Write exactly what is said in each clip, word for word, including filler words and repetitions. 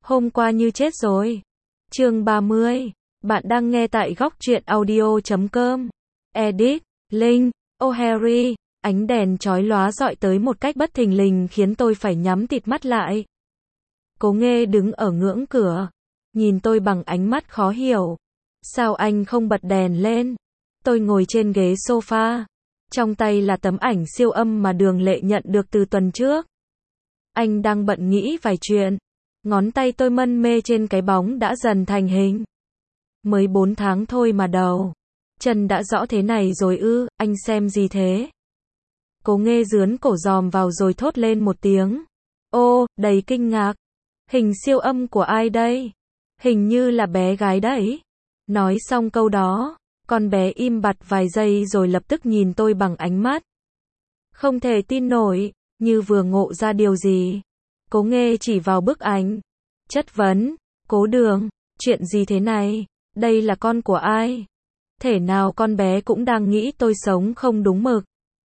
Hôm qua như chết rồi. Chương ba mươi. Bạn đang nghe tại góc truyện audio chấm com. Edit, Linh, Oh Harry, ánh đèn chói lóa rọi tới một cách bất thình lình khiến tôi phải nhắm tịt mắt lại. Cố Nghê đứng ở ngưỡng cửa, nhìn tôi bằng ánh mắt khó hiểu. Sao anh không bật đèn lên? Tôi ngồi trên ghế sofa, trong tay là tấm ảnh siêu âm mà Đường Lệ nhận được từ tuần trước. Anh đang bận nghĩ vài chuyện. Ngón tay tôi mân mê trên cái bóng đã dần thành hình. Mới bốn tháng thôi mà đầu. Chân đã rõ thế này rồi ư, anh xem gì thế? Cố Nghê dướn cổ dòm vào rồi thốt lên một tiếng. Ô, đầy kinh ngạc. Hình siêu âm của ai đây? Hình như là bé gái đấy. Nói xong câu đó, con bé im bặt vài giây rồi lập tức nhìn tôi bằng ánh mắt không thể tin nổi, như vừa ngộ ra điều gì. Cố Nghê chỉ vào bức ảnh, chất vấn, Cố Đường, chuyện gì thế này, đây là con của ai? Thể nào con bé cũng đang nghĩ tôi sống không đúng mực.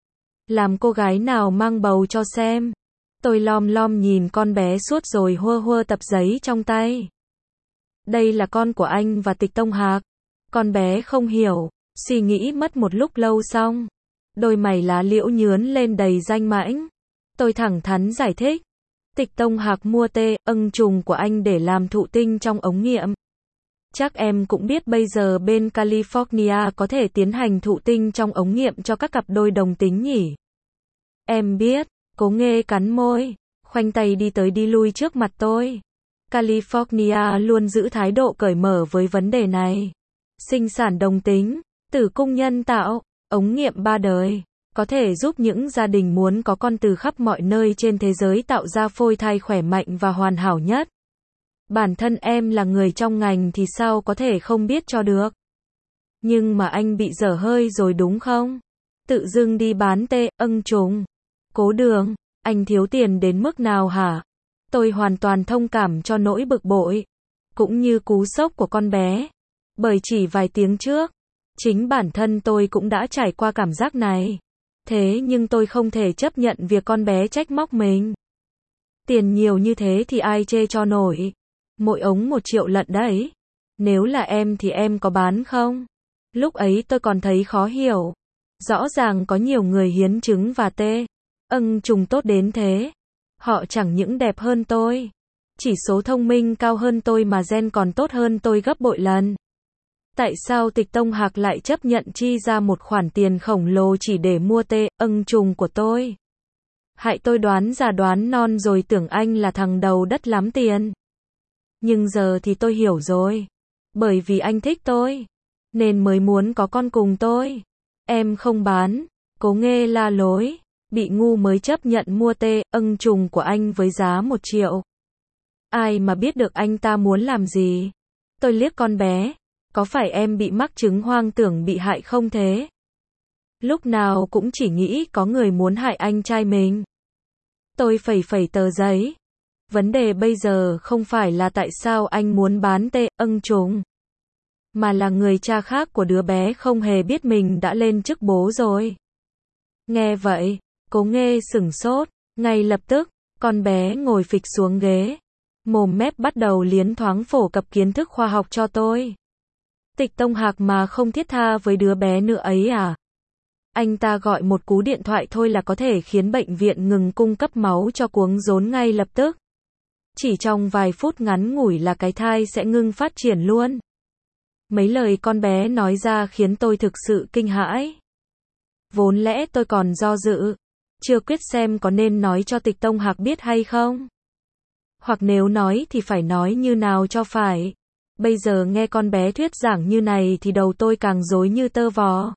Làm cô gái nào mang bầu cho xem. Tôi lom lom nhìn con bé suốt rồi hua hua tập giấy trong tay. Đây là con của anh và Tịch Tông Hạc. Con bé không hiểu, suy nghĩ mất một lúc lâu xong. Đôi mày lá liễu nhướn lên đầy danh mãnh. Tôi thẳng thắn giải thích. Tịch Tông Hạc mua tê, âng trùng của anh để làm thụ tinh trong ống nghiệm. Chắc em cũng biết bây giờ bên California có thể tiến hành thụ tinh trong ống nghiệm cho các cặp đôi đồng tính nhỉ? Em biết, Cố Nghê cắn môi, khoanh tay đi tới đi lui trước mặt tôi. California luôn giữ thái độ cởi mở với vấn đề này. Sinh sản đồng tính, tử cung nhân tạo, ống nghiệm ba đời, có thể giúp những gia đình muốn có con từ khắp mọi nơi trên thế giới tạo ra phôi thai khỏe mạnh và hoàn hảo nhất. Bản thân em là người trong ngành thì sao có thể không biết cho được. Nhưng mà anh bị dở hơi rồi đúng không? Tự dưng đi bán tê, âng trùng. Cố Đường, anh thiếu tiền đến mức nào hả? Tôi hoàn toàn thông cảm cho nỗi bực bội, cũng như cú sốc của con bé. Bởi chỉ vài tiếng trước, chính bản thân tôi cũng đã trải qua cảm giác này. Thế nhưng tôi không thể chấp nhận việc con bé trách móc mình. Tiền nhiều như thế thì ai chê cho nổi. Mỗi ống một triệu lận đấy. Nếu là em thì em có bán không? Lúc ấy tôi còn thấy khó hiểu. Rõ ràng có nhiều người hiến trứng và tê, âng trùng tốt đến thế. Họ chẳng những đẹp hơn tôi, chỉ số thông minh cao hơn tôi mà gen còn tốt hơn tôi gấp bội lần. Tại sao Tịch Tông Hạc lại chấp nhận chi ra một khoản tiền khổng lồ chỉ để mua tê, âng trùng của tôi? Hại tôi đoán già đoán non rồi tưởng anh là thằng đầu đất lắm tiền. Nhưng giờ thì tôi hiểu rồi. Bởi vì anh thích tôi, nên mới muốn có con cùng tôi. Em không bán. Cố Nghê la lối. Bị ngu mới chấp nhận mua tê, âng trùng của anh với giá một triệu. Ai mà biết được anh ta muốn làm gì? Tôi liếc con bé. Có phải em bị mắc chứng hoang tưởng bị hại không thế? Lúc nào cũng chỉ nghĩ có người muốn hại anh trai mình. Tôi phẩy phẩy tờ giấy. Vấn đề bây giờ không phải là tại sao anh muốn bán tê, âng trùng. Mà là người cha khác của đứa bé không hề biết mình đã lên chức bố rồi. Nghe vậy, Cố Nghê sửng sốt. Ngay lập tức, con bé ngồi phịch xuống ghế. Mồm mép bắt đầu liến thoáng phổ cập kiến thức khoa học cho tôi. Tịch Tông Hạc mà không thiết tha với đứa bé nữa ấy à? Anh ta gọi một cú điện thoại thôi là có thể khiến bệnh viện ngừng cung cấp máu cho cuống rốn ngay lập tức. Chỉ trong vài phút ngắn ngủi là cái thai sẽ ngưng phát triển luôn. Mấy lời con bé nói ra khiến tôi thực sự kinh hãi. Vốn lẽ tôi còn do dự, chưa quyết xem có nên nói cho Tịch Tông Hạc biết hay không. Hoặc nếu nói thì phải nói như nào cho phải. Bây giờ nghe con bé thuyết giảng như này thì đầu tôi càng rối như tơ vò.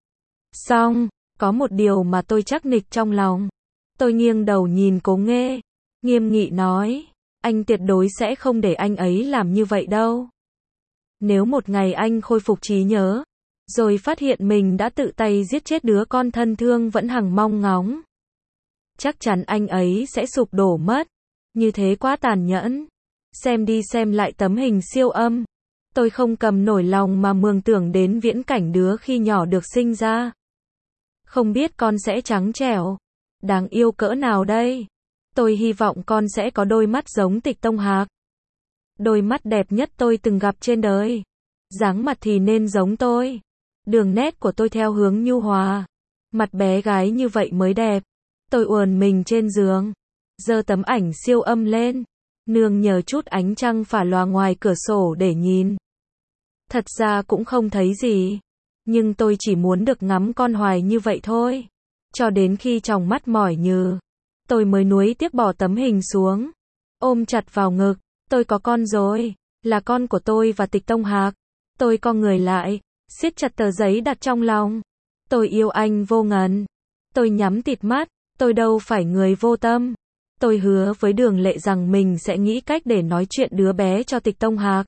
Xong, có một điều mà tôi chắc nịch trong lòng. Tôi nghiêng đầu nhìn Cố Nghê, nghiêm nghị nói, anh tuyệt đối sẽ không để anh ấy làm như vậy đâu. Nếu một ngày anh khôi phục trí nhớ, rồi phát hiện mình đã tự tay giết chết đứa con thân thương vẫn hằng mong ngóng, chắc chắn anh ấy sẽ sụp đổ mất. Như thế quá tàn nhẫn. Xem đi xem lại tấm hình siêu âm. Tôi không cầm nổi lòng mà mường tưởng đến viễn cảnh đứa khi nhỏ được sinh ra. Không biết con sẽ trắng trẻo, đáng yêu cỡ nào đây. Tôi hy vọng con sẽ có đôi mắt giống Tịch Tông Hạc. Đôi mắt đẹp nhất tôi từng gặp trên đời. Dáng mặt thì nên giống tôi. Đường nét của tôi theo hướng nhu hòa. Mặt bé gái như vậy mới đẹp. Tôi uốn mình trên giường, giơ tấm ảnh siêu âm lên, nương nhờ chút ánh trăng phả loà ngoài cửa sổ để nhìn. Thật ra cũng không thấy gì, nhưng tôi chỉ muốn được ngắm con hoài như vậy thôi. Cho đến khi tròng mắt mỏi nhừ, tôi mới nuối tiếc bỏ tấm hình xuống, ôm chặt vào ngực. Tôi có con rồi, là con của tôi và Tịch Tông Hạc. Tôi co người lại, siết chặt tờ giấy đặt trong lòng. Tôi yêu anh vô ngần. Tôi nhắm tịt mắt, tôi đâu phải người vô tâm. Tôi hứa với Đường Lệ rằng mình sẽ nghĩ cách để nói chuyện đứa bé cho Tịch Tông Hạc.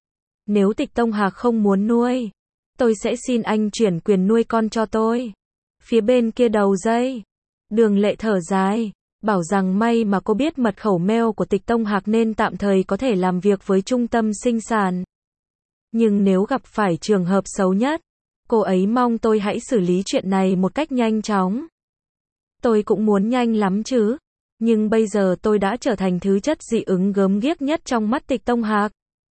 Nếu Tịch Tông Hạc không muốn nuôi, tôi sẽ xin anh chuyển quyền nuôi con cho tôi. Phía bên kia đầu dây, Đường Lệ thở dài, bảo rằng may mà cô biết mật khẩu mail của Tịch Tông Hạc nên tạm thời có thể làm việc với trung tâm sinh sản. Nhưng nếu gặp phải trường hợp xấu nhất, cô ấy mong tôi hãy xử lý chuyện này một cách nhanh chóng. Tôi cũng muốn nhanh lắm chứ, nhưng bây giờ tôi đã trở thành thứ chất dị ứng gớm ghiếc nhất trong mắt Tịch Tông Hạc.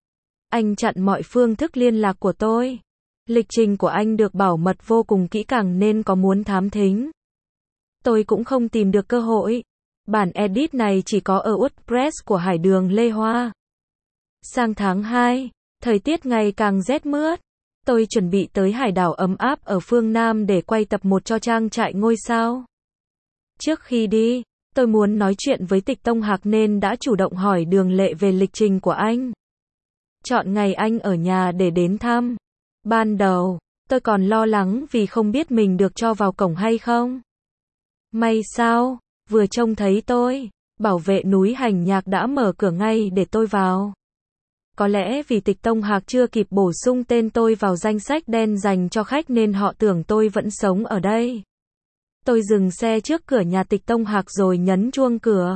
Anh chặn mọi phương thức liên lạc của tôi. Lịch trình của anh được bảo mật vô cùng kỹ càng nên có muốn thám thính, tôi cũng không tìm được cơ hội. Bản edit này chỉ có ở WordPress của Hải Đường Lê Hoa. Sang tháng hai, thời tiết ngày càng rét mướt. Tôi chuẩn bị tới hải đảo ấm áp ở phương Nam để quay tập một cho trang trại ngôi sao. Trước khi đi, tôi muốn nói chuyện với Tịch Tông Hạc nên đã chủ động hỏi Đường Lệ về lịch trình của anh. Chọn ngày anh ở nhà để đến thăm. Ban đầu, tôi còn lo lắng vì không biết mình được cho vào cổng hay không. May sao, vừa trông thấy tôi, bảo vệ núi Hành Nhạc đã mở cửa ngay để tôi vào. Có lẽ vì Tịch Tông Hạc chưa kịp bổ sung tên tôi vào danh sách đen dành cho khách nên họ tưởng tôi vẫn sống ở đây. Tôi dừng xe trước cửa nhà Tịch Tông Hạc rồi nhấn chuông cửa.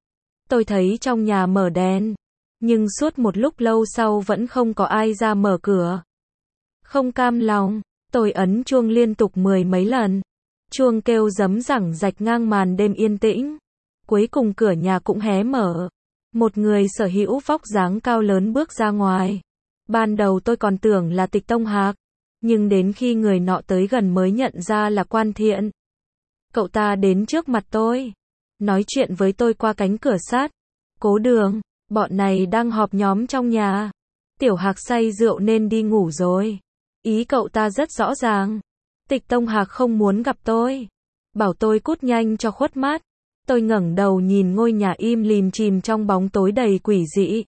Tôi thấy trong nhà mở đèn, nhưng suốt một lúc lâu sau vẫn không có ai ra mở cửa. Không cam lòng, tôi ấn chuông liên tục mười mấy lần. Chuông kêu rấm rẳng rạch ngang màn đêm yên tĩnh. Cuối cùng cửa nhà cũng hé mở. Một người sở hữu vóc dáng cao lớn bước ra ngoài. Ban đầu tôi còn tưởng là Tịch Tông Hạc, nhưng đến khi người nọ tới gần mới nhận ra là Quan Thiện. Cậu ta đến trước mặt tôi, nói chuyện với tôi qua cánh cửa sắt. Cố Đường, bọn này đang họp nhóm trong nhà. Tiểu Hạc say rượu nên đi ngủ rồi. Ý cậu ta rất rõ ràng. Tịch Tông Hạc không muốn gặp tôi, bảo tôi cút nhanh cho khuất mắt. Tôi ngẩng đầu nhìn ngôi nhà im lìm chìm trong bóng tối đầy quỷ dị.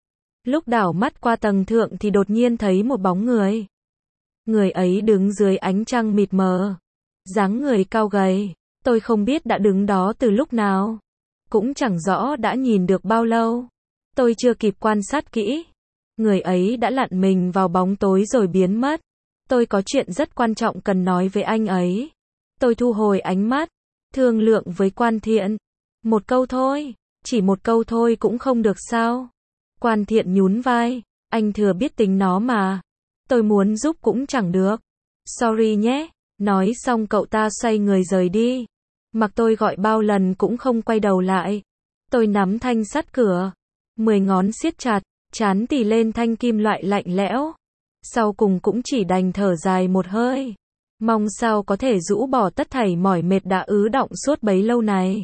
Lúc đảo mắt qua tầng thượng thì đột nhiên thấy một bóng người. Người ấy đứng dưới ánh trăng mịt mờ. Dáng người cao gầy. Tôi không biết đã đứng đó từ lúc nào. Cũng chẳng rõ đã nhìn được bao lâu. Tôi chưa kịp quan sát kỹ. Người ấy đã lặn mình vào bóng tối rồi biến mất. Tôi có chuyện rất quan trọng cần nói với anh ấy. Tôi thu hồi ánh mắt, thương lượng với Quan Thiện. Một câu thôi, chỉ một câu thôi cũng không được sao? Quan Thiện nhún vai, anh thừa biết tính nó mà. Tôi muốn giúp cũng chẳng được. Sorry nhé. Nói xong cậu ta xoay người rời đi. Mặc tôi gọi bao lần cũng không quay đầu lại. Tôi nắm thanh sắt cửa, mười ngón siết chặt, trán tì lên thanh kim loại lạnh lẽo. Sau cùng cũng chỉ đành thở dài một hơi. Mong sao có thể rũ bỏ tất thảy mỏi mệt đã ứ đọng suốt bấy lâu này.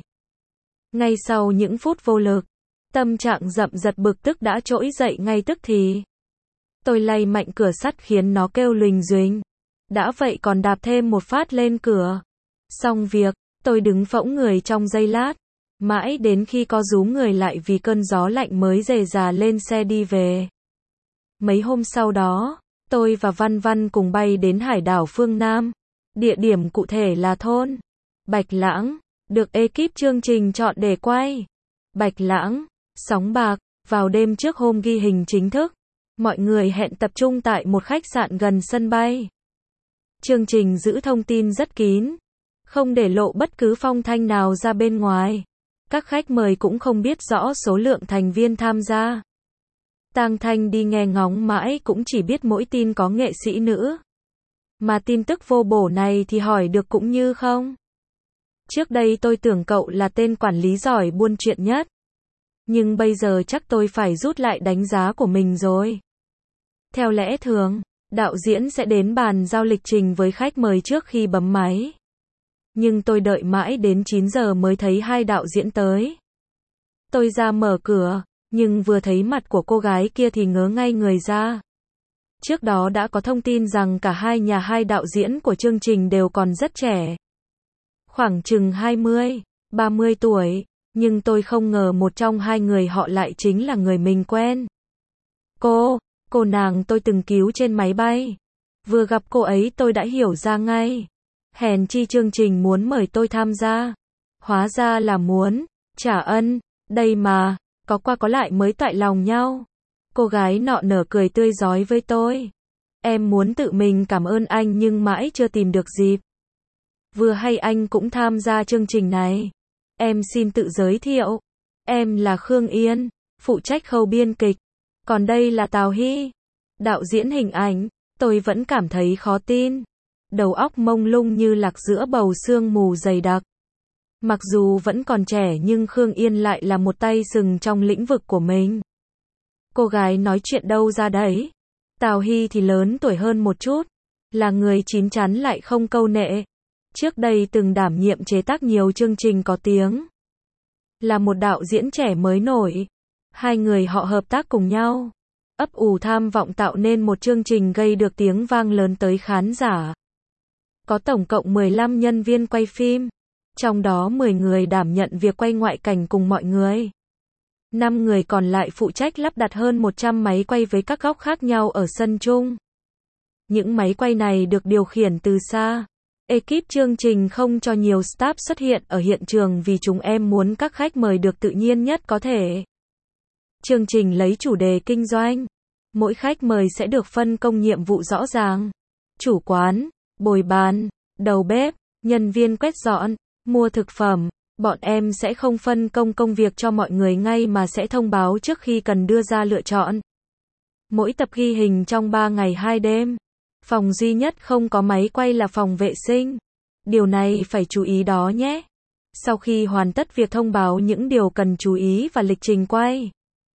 Ngay sau những phút vô lực, tâm trạng dậm dật bực tức đã trỗi dậy ngay tức thì. Tôi lay mạnh cửa sắt khiến nó kêu luỳnh duỳnh. Đã vậy còn đạp thêm một phát lên cửa. Xong việc, tôi đứng phỗng người trong giây lát. Mãi đến khi co rúm người lại vì cơn gió lạnh mới rề rà lên xe đi về. Mấy hôm sau đó, tôi và Văn Văn cùng bay đến hải đảo phương Nam. Địa điểm cụ thể là thôn Bạch Lãng, được ekip chương trình chọn để quay. Bạch Lãng, sóng bạc, vào đêm trước hôm ghi hình chính thức. Mọi người hẹn tập trung tại một khách sạn gần sân bay. Chương trình giữ thông tin rất kín, không để lộ bất cứ phong thanh nào ra bên ngoài. Các khách mời cũng không biết rõ số lượng thành viên tham gia. Tang Thanh đi nghe ngóng mãi cũng chỉ biết mỗi tin có nghệ sĩ nữ. Mà tin tức vô bổ này thì hỏi được cũng như không. Trước đây tôi tưởng cậu là tên quản lý giỏi buôn chuyện nhất. Nhưng bây giờ chắc tôi phải rút lại đánh giá của mình rồi. Theo lẽ thường, đạo diễn sẽ đến bàn giao lịch trình với khách mời trước khi bấm máy. Nhưng tôi đợi mãi đến chín giờ mới thấy hai đạo diễn tới. Tôi ra mở cửa, nhưng vừa thấy mặt của cô gái kia thì ngớ ngay người ra. Trước đó đã có thông tin rằng cả hai nhà hai đạo diễn của chương trình đều còn rất trẻ. Khoảng chừng hai mươi, ba mươi tuổi, nhưng tôi không ngờ một trong hai người họ lại chính là người mình quen. Cô, cô nàng tôi từng cứu trên máy bay. Vừa gặp cô ấy tôi đã hiểu ra ngay. Hèn chi chương trình muốn mời tôi tham gia. Hóa ra là muốn trả ân, đây mà, có qua có lại mới toại lòng nhau. Cô gái nọ nở cười tươi rói với tôi. Em muốn tự mình cảm ơn anh nhưng mãi chưa tìm được dịp. Vừa hay anh cũng tham gia chương trình này. Em xin tự giới thiệu. Em là Khương Yên, phụ trách khâu biên kịch. Còn đây là Tào Hy, đạo diễn hình ảnh. Tôi vẫn cảm thấy khó tin. Đầu óc mông lung như lạc giữa bầu sương mù dày đặc. Mặc dù vẫn còn trẻ nhưng Khương Yên lại là một tay sừng trong lĩnh vực của mình. Cô gái nói chuyện đâu ra đấy. Tào Hy thì lớn tuổi hơn một chút. Là người chín chắn lại không câu nệ. Trước đây từng đảm nhiệm chế tác nhiều chương trình có tiếng. Là một đạo diễn trẻ mới nổi. Hai người họ hợp tác cùng nhau. Ấp ủ tham vọng tạo nên một chương trình gây được tiếng vang lớn tới khán giả. Có tổng cộng mười lăm nhân viên quay phim. Trong đó mười người đảm nhận việc quay ngoại cảnh cùng mọi người. năm người còn lại phụ trách lắp đặt hơn một trăm máy quay với các góc khác nhau ở sân chung. Những máy quay này được điều khiển từ xa. Ekip chương trình không cho nhiều staff xuất hiện ở hiện trường vì chúng em muốn các khách mời được tự nhiên nhất có thể. Chương trình lấy chủ đề kinh doanh. Mỗi khách mời sẽ được phân công nhiệm vụ rõ ràng. Chủ quán, bồi bàn, đầu bếp, nhân viên quét dọn, mua thực phẩm. Bọn em sẽ không phân công công việc cho mọi người ngay mà sẽ thông báo trước khi cần đưa ra lựa chọn. Mỗi tập ghi hình trong ba ngày hai đêm. Phòng duy nhất không có máy quay là phòng vệ sinh. Điều này phải chú ý đó nhé. Sau khi hoàn tất việc thông báo những điều cần chú ý và lịch trình quay,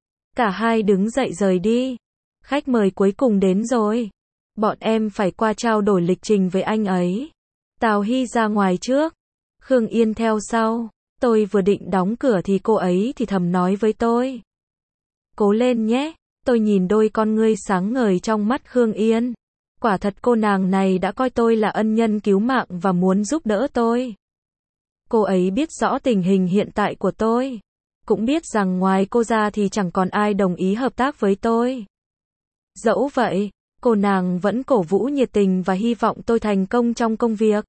cả hai đứng dậy rời đi. Khách mời cuối cùng đến rồi. Bọn em phải qua trao đổi lịch trình với anh ấy. Tào Hy ra ngoài trước. Khương Yên theo sau. Tôi vừa định đóng cửa thì cô ấy thì thầm nói với tôi. Cố lên nhé. Tôi nhìn đôi con ngươi sáng ngời trong mắt Khương Yên. Quả thật cô nàng này đã coi tôi là ân nhân cứu mạng và muốn giúp đỡ tôi. Cô ấy biết rõ tình hình hiện tại của tôi. Cũng biết rằng ngoài cô ra thì chẳng còn ai đồng ý hợp tác với tôi. Dẫu vậy, cô nàng vẫn cổ vũ nhiệt tình và hy vọng tôi thành công trong công việc.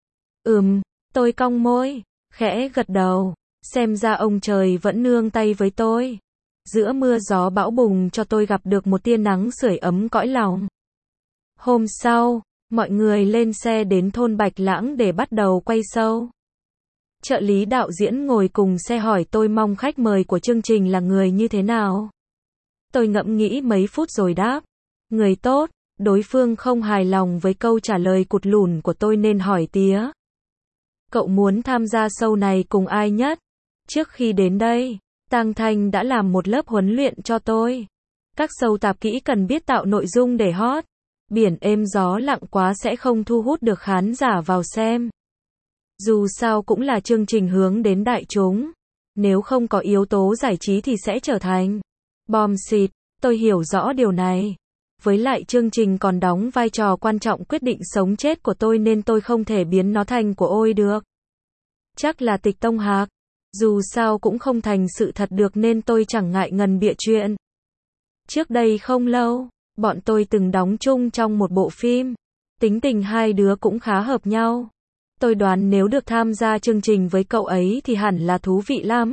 Ừm, tôi cong môi, khẽ gật đầu. Xem ra ông trời vẫn nương tay với tôi. Giữa mưa gió bão bùng cho tôi gặp được một tia nắng sưởi ấm cõi lòng. Hôm sau, mọi người lên xe đến thôn Bạch Lãng để bắt đầu quay show. Trợ lý đạo diễn ngồi cùng xe hỏi tôi mong khách mời của chương trình là người như thế nào. Tôi ngẫm nghĩ mấy phút rồi đáp. Người tốt. Đối phương không hài lòng với câu trả lời cụt lủn của tôi nên hỏi tía. Cậu muốn tham gia show này cùng ai nhất? Trước khi đến đây, Tang Thanh đã làm một lớp huấn luyện cho tôi. Các show tạp kỹ cần biết tạo nội dung để hot. Biển êm gió lặng quá sẽ không thu hút được khán giả vào xem. Dù sao cũng là chương trình hướng đến đại chúng. Nếu không có yếu tố giải trí thì sẽ trở thành bom xịt. Tôi hiểu rõ điều này. Với lại chương trình còn đóng vai trò quan trọng quyết định sống chết của tôi nên tôi không thể biến nó thành của ôi được. Chắc là tịch tông hạc. Dù sao cũng không thành sự thật được nên tôi chẳng ngại ngần bịa chuyện. Trước đây không lâu, bọn tôi từng đóng chung trong một bộ phim. Tính tình hai đứa cũng khá hợp nhau. Tôi đoán nếu được tham gia chương trình với cậu ấy thì hẳn là thú vị lắm.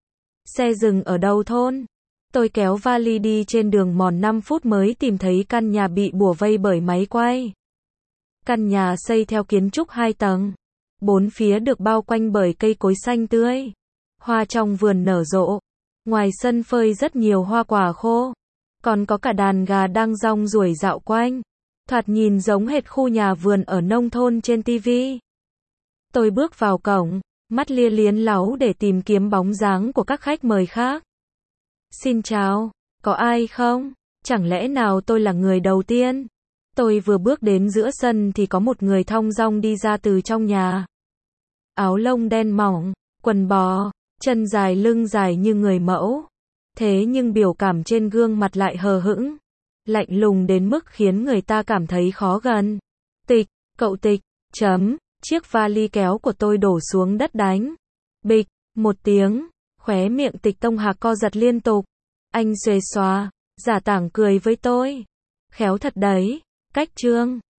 Xe dừng ở đầu thôn. Tôi kéo vali đi trên đường mòn năm phút mới tìm thấy căn nhà bị bủa vây bởi máy quay. Căn nhà xây theo kiến trúc hai tầng. Bốn phía được bao quanh bởi cây cối xanh tươi. Hoa trong vườn nở rộ. Ngoài sân phơi rất nhiều hoa quả khô. Còn có cả đàn gà đang rong ruổi dạo quanh. Thoạt nhìn giống hệt khu nhà vườn ở nông thôn trên ti vi. Tôi bước vào cổng, mắt lia liến láu để tìm kiếm bóng dáng của các khách mời khác. Xin chào, có ai không? Chẳng lẽ nào tôi là người đầu tiên? Tôi vừa bước đến giữa sân thì có một người thong dong đi ra từ trong nhà. Áo lông đen mỏng, quần bò, chân dài lưng dài như người mẫu. Thế nhưng biểu cảm trên gương mặt lại hờ hững, lạnh lùng đến mức khiến người ta cảm thấy khó gần. Tịch, cậu Tịch, chấm, chiếc vali kéo của tôi đổ xuống đất đánh. Bịch, một tiếng, khóe miệng Tịch Tông Hạc co giật liên tục. Anh xuề xòa, giả tảng cười với tôi. Khéo thật đấy, cách trương.